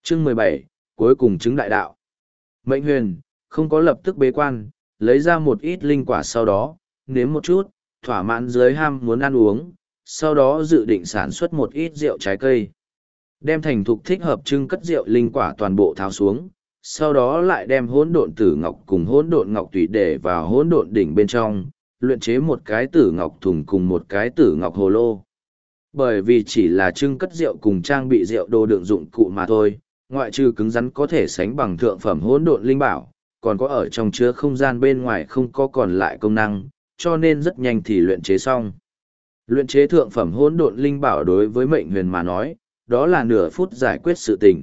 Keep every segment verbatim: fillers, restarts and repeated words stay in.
Chương mười bảy, cuối cùng chứng đại đạo. Mệnh huyền, không có lập tức bế quan, lấy ra một ít linh quả sau đó, nếm một chút, thỏa mãn dưới ham muốn ăn uống, sau đó dự định sản xuất một ít rượu trái cây. Đem thành thục thích hợp trưng cất rượu linh quả toàn bộ tháo xuống, sau đó lại đem hỗn độn tử ngọc cùng hỗn độn ngọc tùy để vào hỗn độn đỉnh bên trong, luyện chế một cái tử ngọc thùng cùng một cái tử ngọc hồ lô. Bởi vì chỉ là trưng cất rượu cùng trang bị rượu đồ đựng dụng cụ mà thôi, ngoại trừ cứng rắn có thể sánh bằng thượng phẩm hỗn độn linh bảo, còn có ở trong chứa không gian bên ngoài không có còn lại công năng, cho nên rất nhanh thì luyện chế xong. Luyện chế thượng phẩm hỗn độn linh bảo đối với mệnh huyền mà nói, đó là nửa phút giải quyết sự tình.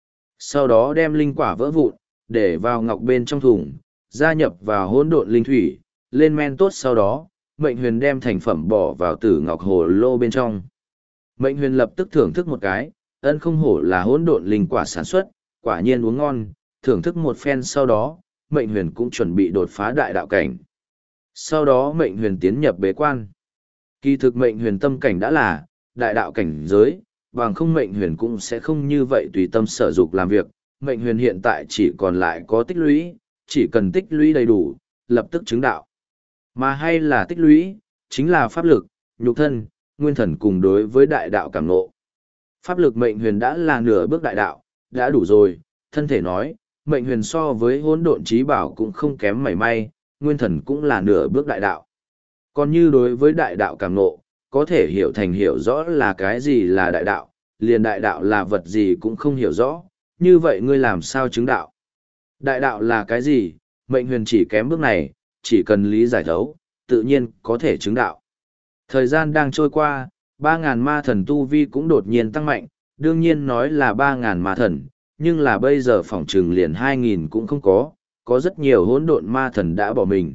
Sau đó đem linh quả vỡ vụn, để vào ngọc bên trong thùng, gia nhập vào hỗn độn linh thủy, lên men tốt sau đó, mệnh huyền đem thành phẩm bỏ vào tử ngọc hồ lô bên trong. Mệnh huyền lập tức thưởng thức một cái, ân không hổ là hỗn độn linh quả sản xuất, quả nhiên uống ngon, thưởng thức một phen sau đó, mệnh huyền cũng chuẩn bị đột phá đại đạo cảnh. Sau đó mệnh huyền tiến nhập bế quan. Kỳ thực mệnh huyền tâm cảnh đã là đại đạo cảnh giới, bằng không mệnh huyền cũng sẽ không như vậy tùy tâm sở dục làm việc. Mệnh huyền hiện tại chỉ còn lại có tích lũy, chỉ cần tích lũy đầy đủ, lập tức chứng đạo. Mà hay là tích lũy, chính là pháp lực, nhục thân, nguyên thần cùng đối với đại đạo cảm ngộ. Pháp lực mệnh huyền đã là nửa bước đại đạo, đã đủ rồi, thân thể nói, mệnh huyền so với hỗn độn trí bảo cũng không kém mảy may, nguyên thần cũng là nửa bước đại đạo. Còn như đối với đại đạo cảm ngộ, có thể hiểu thành hiểu rõ là cái gì là đại đạo, liền đại đạo là vật gì cũng không hiểu rõ, như vậy ngươi làm sao chứng đạo? Đại đạo là cái gì? Mệnh huyền chỉ kém bước này, chỉ cần lý giải thấu, tự nhiên có thể chứng đạo. Thời gian đang trôi qua, ba ngàn ma thần tu vi cũng đột nhiên tăng mạnh, đương nhiên nói là ba ngàn ma thần, nhưng là bây giờ phỏng trừng liền hai nghìn cũng không có, có rất nhiều hỗn độn ma thần đã bỏ mình.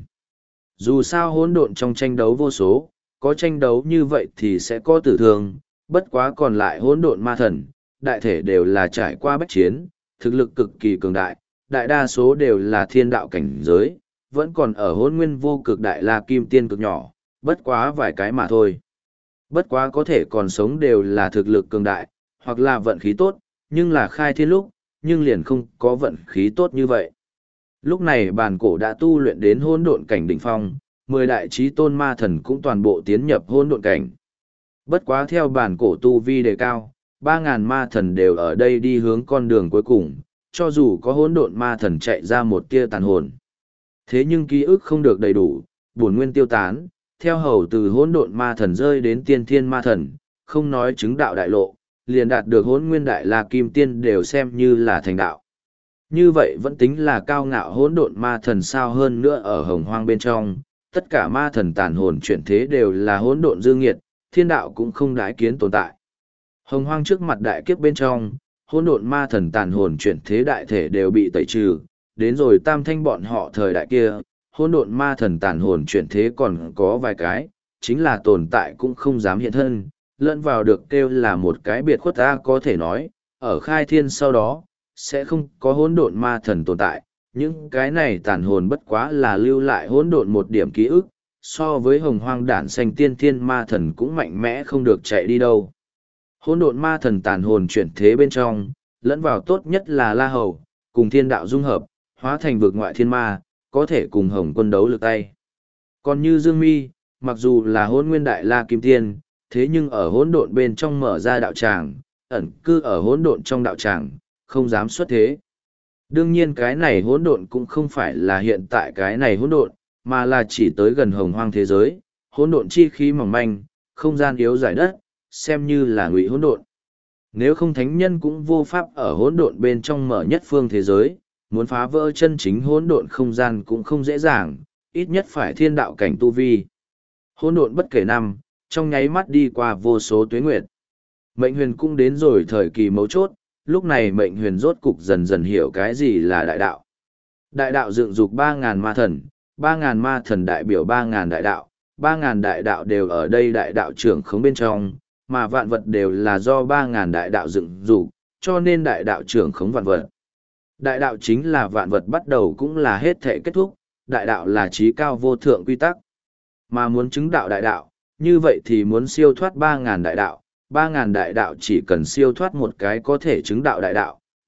Dù sao hỗn độn trong tranh đấu vô số, có tranh đấu như vậy thì sẽ có tử thương, bất quá còn lại hỗn độn ma thần, đại thể đều là trải qua bách chiến, thực lực cực kỳ cường đại, đại đa số đều là thiên đạo cảnh giới, vẫn còn ở hỗn nguyên vô cực đại la kim tiên cực nhỏ, bất quá vài cái mà thôi. Bất quá có thể còn sống đều là thực lực cường đại, hoặc là vận khí tốt, nhưng là khai thiên lúc, nhưng liền không có vận khí tốt như vậy. Lúc này bàn cổ đã tu luyện đến hỗn độn cảnh đỉnh phong, mười đại chí tôn ma thần cũng toàn bộ tiến nhập hỗn độn cảnh. Bất quá theo bàn cổ tu vi đề cao, ba ngàn ma thần đều ở đây đi hướng con đường cuối cùng, cho dù có hỗn độn ma thần chạy ra một tia tàn hồn. Thế nhưng ký ức không được đầy đủ, bổn nguyên tiêu tán, theo hầu từ hỗn độn ma thần rơi đến tiên thiên ma thần, không nói chứng đạo đại lộ, liền đạt được hỗn nguyên đại la kim tiên đều xem như là thành đạo. Như vậy vẫn tính là cao ngạo hỗn độn ma thần sao hơn nữa ở hồng hoang bên trong, tất cả ma thần tàn hồn chuyển thế đều là hỗn độn dư nghiệt, thiên đạo cũng không đái kiến tồn tại. Hồng hoang trước mặt đại kiếp bên trong, hỗn độn ma thần tàn hồn chuyển thế đại thể đều bị tẩy trừ, đến rồi tam thanh bọn họ thời đại kia, hỗn độn ma thần tàn hồn chuyển thế còn có vài cái, chính là tồn tại cũng không dám hiện thân, lẫn vào được kêu là một cái biệt khuất ta có thể nói, ở khai thiên sau đó, sẽ không có hỗn độn ma thần tồn tại, những cái này tàn hồn bất quá là lưu lại hỗn độn một điểm ký ức, so với hồng hoang đản xanh tiên thiên ma thần cũng mạnh mẽ không được chạy đi đâu. Hỗn độn ma thần tàn hồn chuyển thế bên trong, lẫn vào tốt nhất là La Hầu, cùng thiên đạo dung hợp, hóa thành vực ngoại thiên ma, có thể cùng hồng quân đấu lực tay. Còn như Dương Mi, mặc dù là hỗn nguyên đại la kim tiên, thế nhưng ở hỗn độn bên trong mở ra đạo tràng, ẩn cư ở hỗn độn trong đạo tràng, không dám xuất thế. Đương nhiên cái này hỗn độn cũng không phải là hiện tại cái này hỗn độn, mà là chỉ tới gần hồng hoang thế giới, hỗn độn chi khí mỏng manh, không gian yếu giải đất, xem như là ngụy hỗn độn. Nếu không thánh nhân cũng vô pháp ở hỗn độn bên trong mở nhất phương thế giới, muốn phá vỡ chân chính hỗn độn không gian cũng không dễ dàng, ít nhất phải thiên đạo cảnh tu vi. Hỗn độn bất kể năm, trong nháy mắt đi qua vô số tuế nguyệt. Mệnh huyền cũng đến rồi thời kỳ mấu chốt, lúc này mệnh huyền rốt cục dần dần hiểu cái gì là đại đạo. Đại đạo dựng dục ba ngàn ma thần, ba ngàn ma thần đại biểu ba ngàn đại đạo, ba ngàn đại đạo đều ở đây đại đạo trưởng khống bên trong, mà vạn vật đều là do ba ngàn đại đạo dựng dục, cho nên đại đạo trưởng khống vạn vật. Đại đạo chính là vạn vật bắt đầu cũng là hết thể kết thúc, đại đạo là trí cao vô thượng quy tắc. Mà muốn chứng đạo đại đạo, như vậy thì muốn siêu thoát ba ngàn đại đạo, ba ngàn đại đạo chỉ cần siêu thoát một cái có thể chứng đạo đại đạo,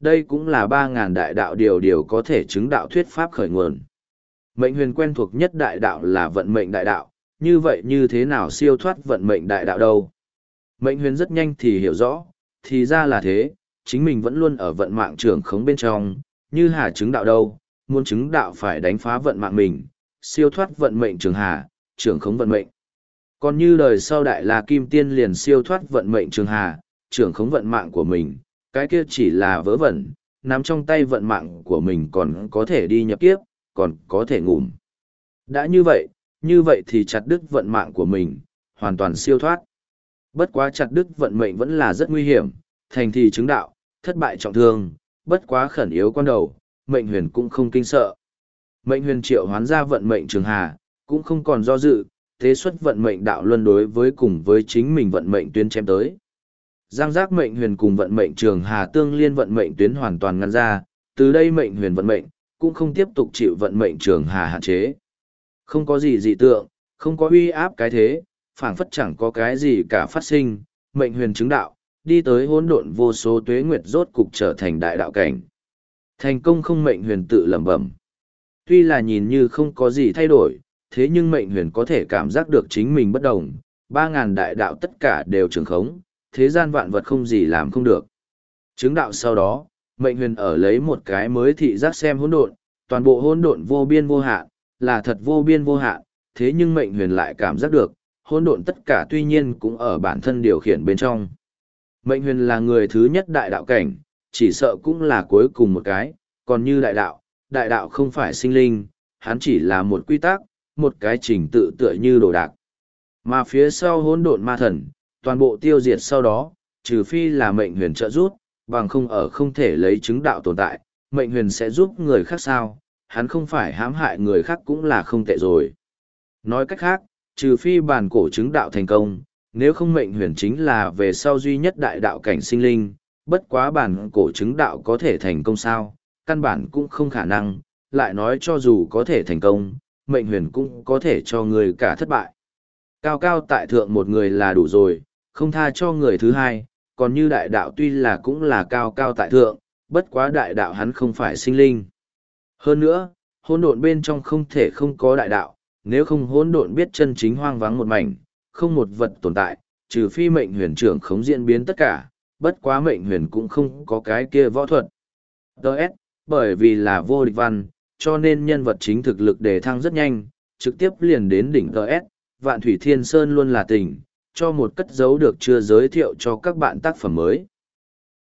đây cũng là ba ngàn đại đạo điều điều có thể chứng đạo thuyết pháp khởi nguồn. Mệnh huyền quen thuộc nhất đại đạo là vận mệnh đại đạo, như vậy như thế nào siêu thoát vận mệnh đại đạo đâu? Mệnh huyền rất nhanh thì hiểu rõ, thì ra là thế, chính mình vẫn luôn ở vận mạng trưởng khống bên trong, như hà chứng đạo đâu, muốn chứng đạo phải đánh phá vận mạng mình, siêu thoát vận mệnh trường hà, trưởng khống vận mệnh. Còn như đời sau đại la kim tiên liền siêu thoát vận mệnh trường hà, trưởng khống vận mạng của mình, cái kia chỉ là vớ vẩn, nắm trong tay vận mạng của mình còn có thể đi nhập kiếp, còn có thể ngủm. Đã như vậy, như vậy thì chặt đứt vận mạng của mình, hoàn toàn siêu thoát. Bất quá chặt đứt vận mệnh vẫn là rất nguy hiểm, thành thì chứng đạo, thất bại trọng thương, bất quá khẩn yếu quan đầu, mệnh huyền cũng không kinh sợ. Mệnh huyền triệu hoán ra vận mệnh trường hà, cũng không còn do dự, thế xuất vận mệnh đạo luân đối với cùng với chính mình vận mệnh tuyến chém tới. Giang giác mệnh huyền cùng vận mệnh trường hà tương liên vận mệnh tuyến hoàn toàn ngăn ra, từ đây mệnh huyền vận mệnh, cũng không tiếp tục chịu vận mệnh trường hà hạn chế. Không có gì dị tượng, không có uy áp cái thế, phảng phất chẳng có cái gì cả phát sinh, mệnh huyền chứng đạo, đi tới hỗn độn vô số tuế nguyệt rốt cục trở thành đại đạo cảnh. Thành công không, mệnh huyền tự lẩm bẩm. Tuy là nhìn như không có gì thay đổi, thế nhưng mệnh huyền có thể cảm giác được chính mình bất đồng, ba ngàn đại đạo tất cả đều trường khống, thế gian vạn vật không gì làm không được. Chứng đạo sau đó, mệnh huyền ở lấy một cái mới thị giác xem hỗn độn, toàn bộ hỗn độn vô biên vô hạn, là thật vô biên vô hạn, thế nhưng mệnh huyền lại cảm giác được, hỗn độn tất cả tuy nhiên cũng ở bản thân điều khiển bên trong. Mệnh huyền là người thứ nhất đại đạo cảnh, chỉ sợ cũng là cuối cùng một cái, còn như đại đạo, đại đạo không phải sinh linh, hắn chỉ là một quy tắc, một cái trình tự tựa như đồ đạc. Mà phía sau hỗn độn ma thần, toàn bộ tiêu diệt sau đó, trừ phi là mệnh huyền trợ giúp, bằng không ở không thể lấy chứng đạo tồn tại, mệnh huyền sẽ giúp người khác sao, hắn không phải hãm hại người khác cũng là không tệ rồi. Nói cách khác, trừ phi bản cổ chứng đạo thành công, nếu không mệnh huyền chính là về sau duy nhất đại đạo cảnh sinh linh, bất quá bản cổ chứng đạo có thể thành công sao, căn bản cũng không khả năng, lại nói cho dù có thể thành công, mệnh huyền cũng có thể cho người cả thất bại. Cao cao tại thượng một người là đủ rồi, không tha cho người thứ hai, còn như đại đạo tuy là cũng là cao cao tại thượng, bất quá đại đạo hắn không phải sinh linh. Hơn nữa, hỗn độn bên trong không thể không có đại đạo, nếu không hỗn độn biết chân chính hoang vắng một mảnh, không một vật tồn tại, trừ phi mệnh huyền trưởng khống diễn biến tất cả, bất quá mệnh huyền cũng không có cái kia võ thuật. Đợt, bởi vì là vô địch văn, cho nên nhân vật chính thực lực đề thăng rất nhanh, trực tiếp liền đến đỉnh Đợt, Vạn Thủy Thiên Sơn luôn là tình, cho một cất giấu được chưa giới thiệu cho các bạn tác phẩm mới.